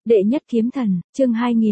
Đệ nhất kiếm thần, chương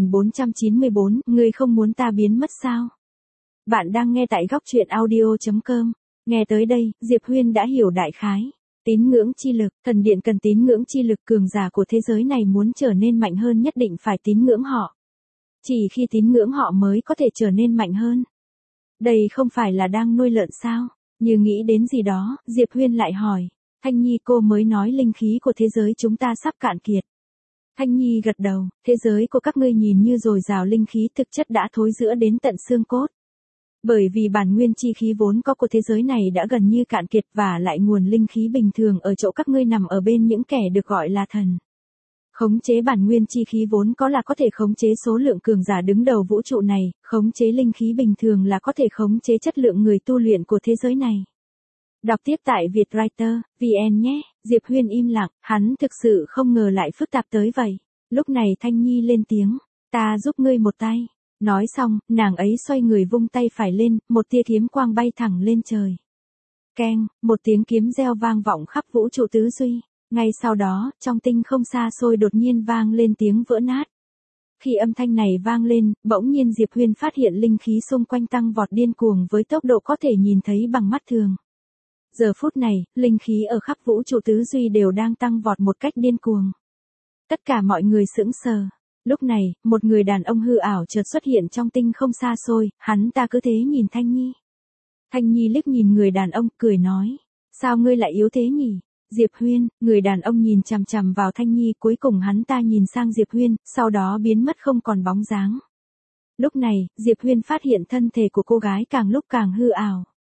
2494, ngươi không muốn ta biến mất sao? Bạn đang nghe tại góc truyện audio.com. Nghe tới đây, Diệp Huyên đã hiểu đại khái. Tín ngưỡng chi lực, thần điện cần tín ngưỡng chi lực, cường giả của thế giới này muốn trở nên mạnh hơn nhất định phải tín ngưỡng họ. Chỉ khi tín ngưỡng họ mới có thể trở nên mạnh hơn. Đây không phải là đang nuôi lợn sao? Như nghĩ đến gì đó, Diệp Huyên lại hỏi. Thanh Nhi, cô mới nói linh khí của thế giới chúng ta sắp cạn kiệt. Thanh Nhi gật đầu, thế giới của các ngươi nhìn như dồi dào linh khí, thực chất đã thối rữa đến tận xương cốt. Bởi vì bản nguyên chi khí vốn có của thế giới này đã gần như cạn kiệt, và lại nguồn linh khí bình thường ở chỗ các ngươi nằm ở bên những kẻ được gọi là thần. Khống chế bản nguyên chi khí vốn có là có thể khống chế số lượng cường giả đứng đầu vũ trụ này, khống chế linh khí bình thường là có thể khống chế chất lượng người tu luyện của thế giới này. Đọc tiếp tại Vietwriter, VN nhé. Diệp Huyên im lặng, hắn thực sự không ngờ lại phức tạp tới vậy. Lúc này Thanh Nhi lên tiếng, ta giúp ngươi một tay. Nói xong, nàng ấy xoay người vung tay phải lên, một tia kiếm quang bay thẳng lên trời. Keng, một tiếng kiếm reo vang vọng khắp vũ trụ tứ duy. Ngay sau đó, trong tinh không xa xôi đột nhiên vang lên tiếng vỡ nát. Khi âm thanh này vang lên, bỗng nhiên Diệp Huyên phát hiện linh khí xung quanh tăng vọt điên cuồng với tốc độ có thể nhìn thấy bằng mắt thường. Giờ phút này, linh khí ở khắp vũ trụ tứ duy đều đang tăng vọt một cách điên cuồng. Tất cả mọi người sững sờ. Lúc này, một người đàn ông hư ảo chợt xuất hiện trong tinh không xa xôi, hắn ta cứ thế nhìn Thanh Nhi. Thanh Nhi liếc nhìn người đàn ông, cười nói, sao ngươi lại yếu thế nhỉ? Diệp Huyên, người đàn ông nhìn chằm chằm vào Thanh Nhi, cuối cùng hắn ta nhìn sang Diệp Huyên, sau đó biến mất không còn bóng dáng. Lúc này, Diệp Huyên phát hiện thân thể của cô gái càng lúc càng hư ảo.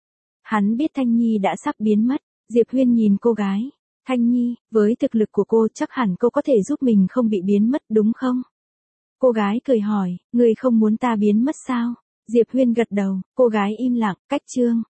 Hắn biết Thanh Nhi đã sắp biến mất, Diệp Huyên nhìn cô gái. Thanh Nhi, với thực lực của cô chắc hẳn cô có thể giúp mình không bị biến mất đúng không? Cô gái cười hỏi, ngươi không muốn ta biến mất sao? Diệp Huyên gật đầu, cô gái im lặng, cách chương.